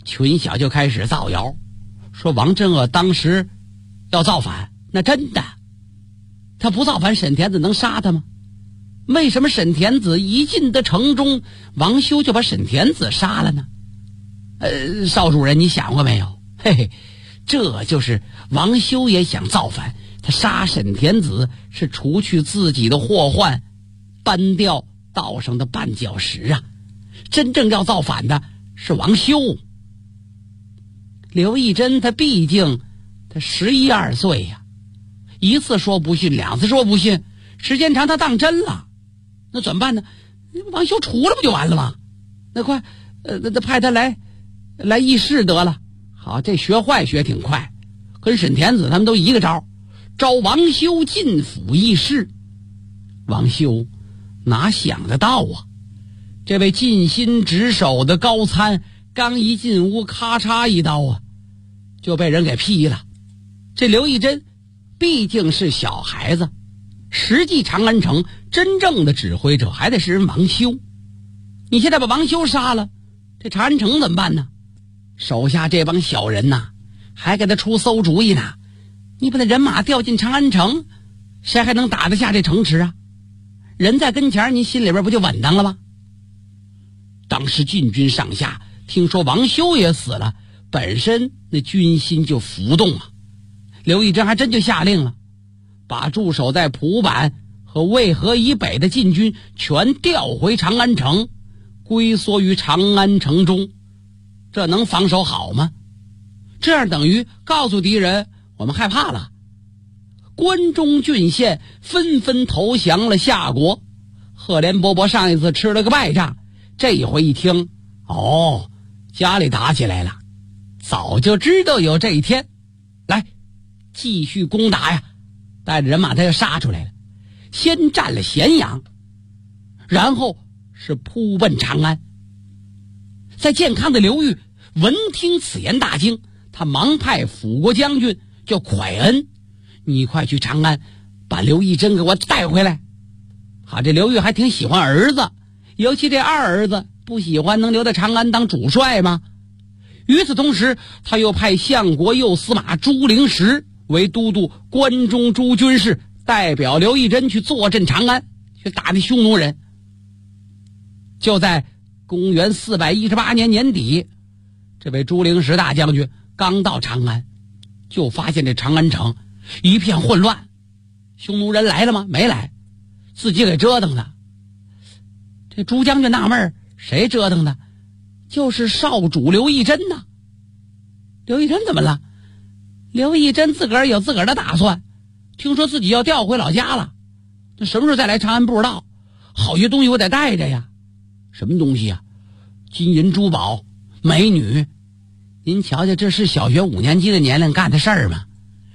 群小就开始造谣，说王镇恶当时要造反。那真的，他不造反，沈田子能杀他吗？为什么沈田子一进得城中，王修就把沈田子杀了呢？邵主任，你想过没有？嘿嘿，这就是王修也想造反，他杀沈田子是除去自己的祸患，搬掉道上的绊脚石啊！真正要造反的是王修。刘义珍他毕竟他11、12岁呀，一次说不信，两次说不信，时间长他当真了，那怎么办呢？王修除了不就完了吗？那快，那派他来议事得了。好，这学坏学挺快，跟沈田子他们都一个招，招王修进府议事。王修哪想得到啊，这位尽心职守的高参刚一进屋，咔嚓一刀啊，就被人给劈了。这刘义珍毕竟是小孩子，实际长安城真正的指挥者还得是人王修。你现在把王修杀了，这长安城怎么办呢？手下这帮小人呐，还给他出馊主意呢。你把那人马调进长安城，谁还能打得下这城池啊？人在跟前，你心里边不就稳当了吗？当时禁军上下听说王修也死了，本身那军心就浮动啊。刘义珍还真就下令了，把驻守在蒲坂和渭河以北的禁军全调回长安城，龟缩于长安城中。这能防守好吗？这样等于告诉敌人我们害怕了。关中郡县纷纷投降了夏国。赫连勃勃上一次吃了个败仗，这一回一听，哦，家里打起来了，早就知道有这一天。来，继续攻打呀！带着人马他又杀出来了，先占了咸阳，然后是扑奔长安。在健康的刘裕闻听此言大惊，他忙派辅国将军叫蒯恩，你快去长安把刘义珍给我带回来。好，这刘裕还挺喜欢儿子，尤其这二儿子，不喜欢能留在长安当主帅吗？与此同时，他又派相国右司马朱灵实为都督关中诸军事，代表刘义珍去坐镇长安，去打那匈奴人。就在公元418年年底，这位朱灵实大将军刚到长安，就发现这长安城一片混乱。匈奴人来了吗？没来，自己给折腾的。这朱将军纳闷，谁折腾的？就是少主刘义珍呐。刘义珍怎么了？刘义珍自个儿有自个儿的打算，听说自己要调回老家了，那什么时候再来长安不知道，好些东西我得带着呀。什么东西啊？金银珠宝、美女。您瞧瞧，这是小学5年级的年龄干的事儿吗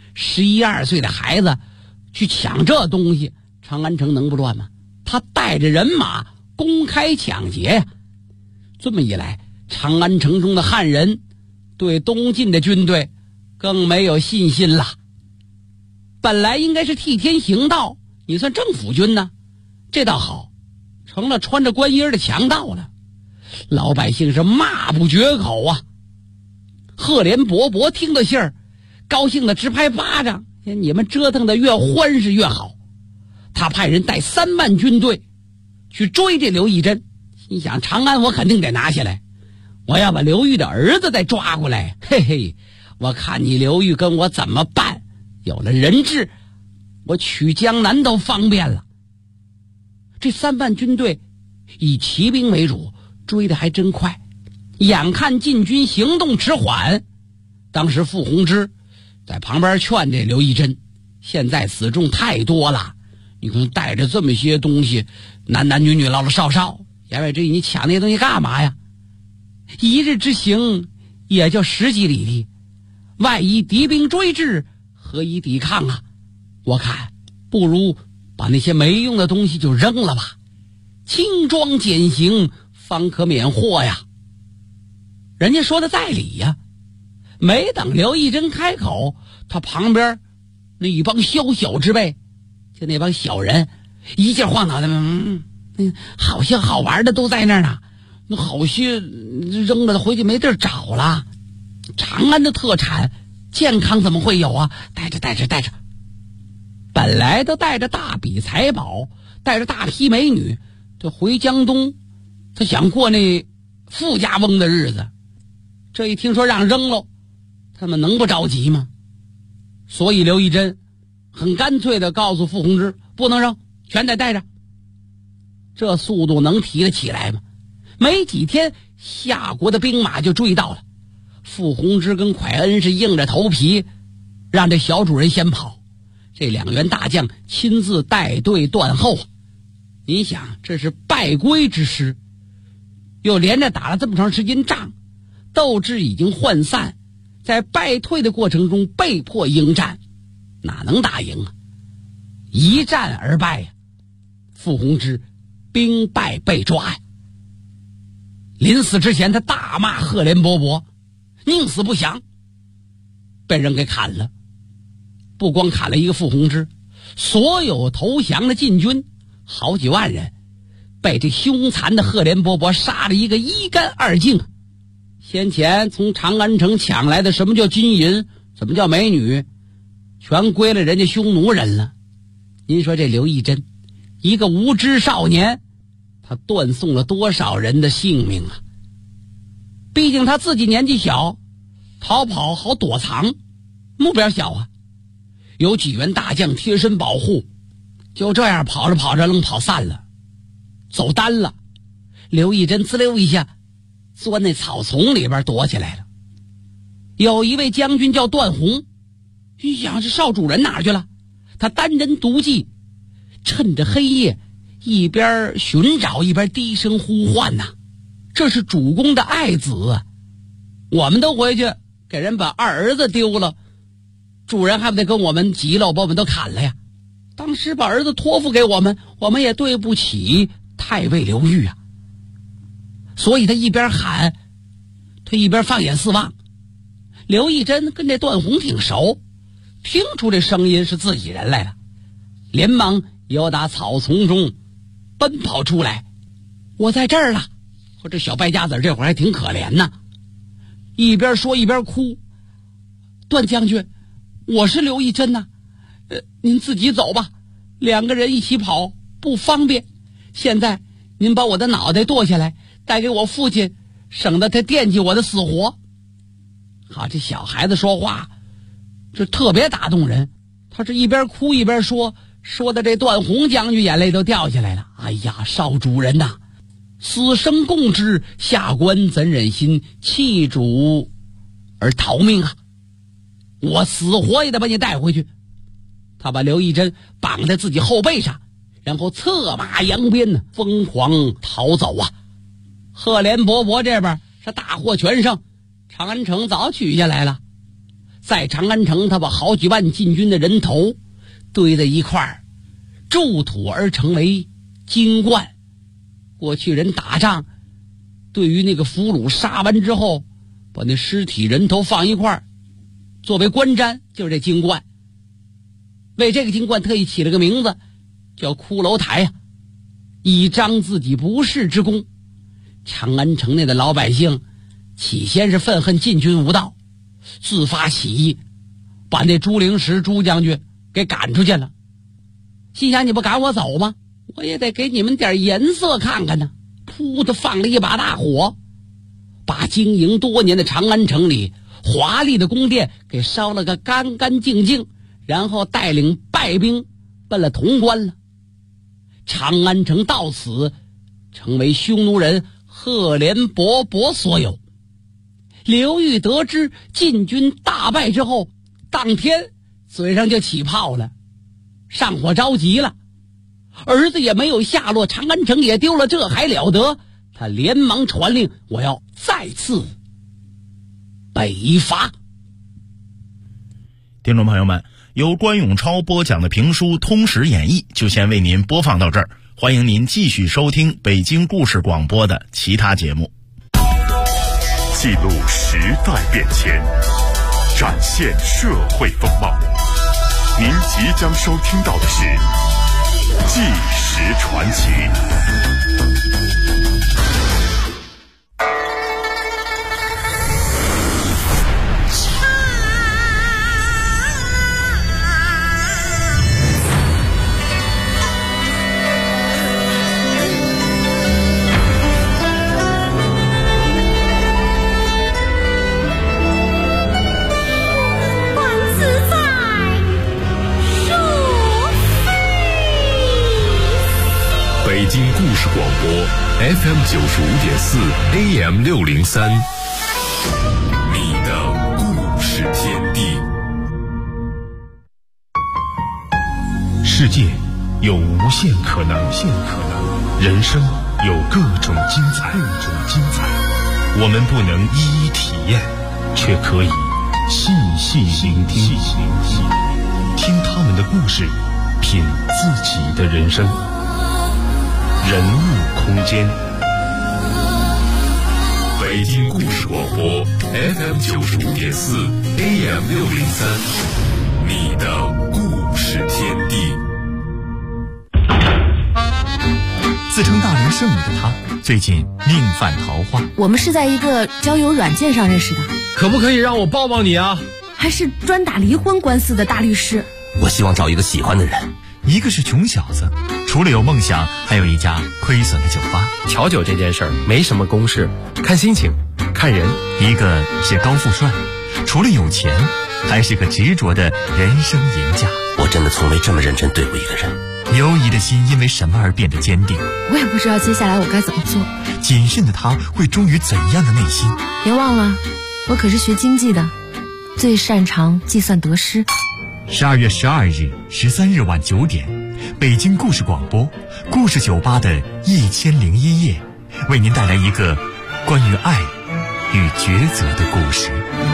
？11、12岁的孩子去抢这东西，长安城能不乱吗？他带着人马公开抢劫呀。这么一来，长安城中的汉人对东晋的军队更没有信心了。本来应该是替天行道，你算政府军呢，这倒好，成了穿着官衣的强盗了。老百姓是骂不绝口啊。赫连勃勃听到信儿，高兴的直拍巴掌，你们折腾的越欢实越好。他派人带3万军队去追这刘义珍，心想长安我肯定得拿下来，我要把刘裕的儿子再抓过来，嘿嘿，我看你刘裕跟我怎么办。有了人质，我取江南都方便了。这3万军队以骑兵为主，追得还真快。眼看晋军行动迟缓，当时傅弘之在旁边劝这刘义珍，现在死众太多了，你可能带着这么些东西，男男女女老老少少，言外之意你抢那些东西干嘛呀？一日之行也就10几里地，万一敌兵追至，何以抵抗啊？我看不如把那些没用的东西就扔了吧，轻装简行，方可免祸呀。人家说的在理呀。没等刘义珍开口，他旁边那一帮宵小之辈，就那帮小人一劲晃脑袋，好些好玩的都在那儿呢， 那好些扔了回去没地儿找了。长安的特产健康怎么会有啊？带着，本来都带着大笔财宝，带着大批美女，这回江东，他想过那富家翁的日子。这一听说让扔了，他们能不着急吗？所以刘义珍很干脆地告诉傅弘之，不能扔，全得带着。这速度能提得起来吗？没几天，夏国的兵马就追到了。傅弘之跟蒯恩是硬着头皮让这小主人先跑，这两员大将亲自带队断后。你想，这是败归之师，又连着打了这么长时间仗，斗志已经涣散，在败退的过程中被迫应战，哪能打赢啊？一战而败呀！傅弘之兵败被抓呀！临死之前，他大骂赫连勃勃，宁死不降，被人给砍了。不光砍了一个傅弘之，所有投降的禁军好几万人，被这凶残的赫连勃勃杀了一个一干二净。先前从长安城抢来的什么叫金银，什么叫美女，全归了人家匈奴人了。您说这刘义珍一个无知少年，他断送了多少人的性命啊！毕竟他自己年纪小，逃跑好躲藏，目标小啊。有几员大将贴身保护，就这样跑着跑着愣跑散了，走单了。刘义珍滋溜一下钻那草丛里边躲起来了。有一位将军叫段宏，你想这少主人哪去了？他单人独骑，趁着黑夜一边寻找一边低声呼唤呐，这是主公的爱子啊！我们都回去给人把二儿子丢了，主人还不得跟我们急了，把我们都砍了呀？当时把儿子托付给我们，我们也对不起太尉刘裕啊！所以他一边喊，他一边放眼四望。刘义珍跟这段宏挺熟，听出这声音是自己人来了，连忙由打草丛中奔跑出来。我在这儿了！我这小败家子这会儿还挺可怜呢，一边说一边哭。段将军，我是刘义珍呐，您自己走吧，两个人一起跑不方便。现在您把我的脑袋剁下来带给我父亲，省得他惦记我的死活。好，这小孩子说话这特别打动人，他是一边哭一边说的这段宏将军眼泪都掉下来了。哎呀，少主人呐，死生共之，下官怎忍心弃主而逃命啊？我死活也得把你带回去。他把刘义珍绑在自己后背上，然后策马扬鞭呢，疯狂逃走啊！赫连勃勃这边是大获全胜，长安城早取下来了。在长安城，他把好几万禁军的人头堆在一块儿，筑土而成为金冠。过去人打仗，对于那个俘虏杀完之后，把那尸体人头放一块儿，作为冠瞻，就是这金冠。为这个金冠特意起了个名字，叫骷髅台啊，以彰自己不世之功。长安城内的老百姓起先是愤恨禁军无道，自发起义，把那朱灵石朱将军给赶出去了。心想你不赶我走吗？我也得给你们点颜色看看呢。噗的放了一把大火，把经营多年的长安城里华丽的宫殿给烧了个干干净净，然后带领败兵奔了潼关了。长安城到此成为匈奴人赫连勃勃所有。刘裕得知晋军大败之后，当天嘴上就起泡了，上火着急了，儿子也没有下落，长安城也丢了，这还了得？他连忙传令，我要再次北伐。 听众朋友们，由关永超播讲的评书《通史演义》就先为您播放到这儿，欢迎您继续收听北京故事广播的其他节目。 记录时代变迁，展现社会风貌。您即将收听到的是《纪实传奇》。 北京故事广播 FM 95.4 AM 603，你的故事天地。世界有无限可能，人生有各种精彩。我们不能一一体验，却可以细细聆听，听他们的故事，品自己的人生。人物空间，北京故事广播 FM 95.4 AM 603，你的故事天地。 自称大龄剩女的她，最近命犯桃花。 我们是在一个交友软件上认识的。 可不可以让我抱抱你啊？ 还是专打离婚官司的大律师。 我希望找一个喜欢的人。 一个是穷小子，除了有梦想，还有一家亏损的酒吧。 调酒这件事儿没什么公式，看心情，看人。 一个是高富帅，除了有钱，还是个执着的人生赢家。 我真的从没这么认真对过一个人。 犹疑的心因为什么而变得坚定？ 我也不知道接下来我该怎么做。 谨慎的他会忠于怎样的内心？ 别忘了，我可是学经济的，最擅长计算得失。 12月12日、13日晚9点，北京故事广播故事酒吧的1001夜，为您带来一个关于爱与抉择的故事。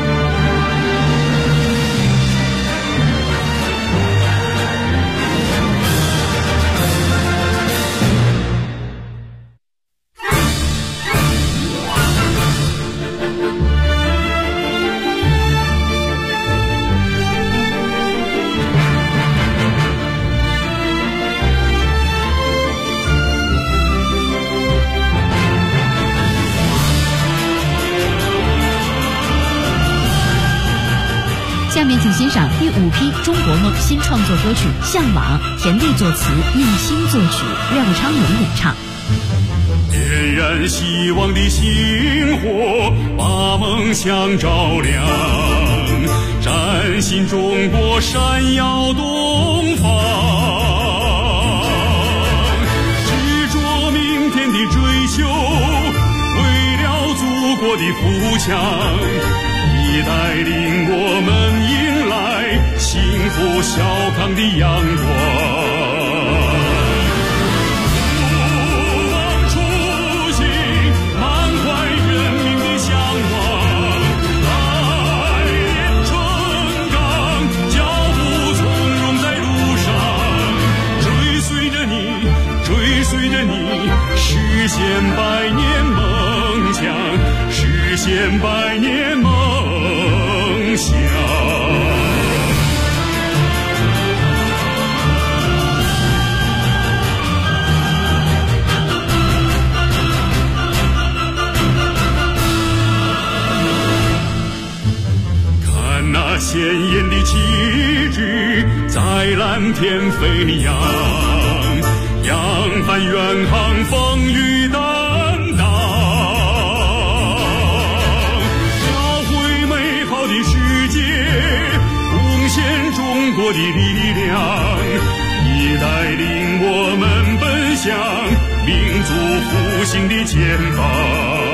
下面请欣赏第5批中国梦新创作歌曲《向往》，田地作词，应兴作曲，廖昌永演唱。 点燃希望的星火，把梦想照亮，崭新中国闪耀东方，执着明天的追求，为了祖国的富强，你带领我们迎来幸福小康的阳光。不忘初心，满怀人民的向往，来年春岗，脚步从容在路上，追随着你，追随着你，实现百年梦想，实现百年梦想。看那鲜艳的旗帜在蓝天飞扬，扬帆远航，风雨担当，描绘美好的世界，贡献中国的力量，你带领我们奔向民族复兴的前方。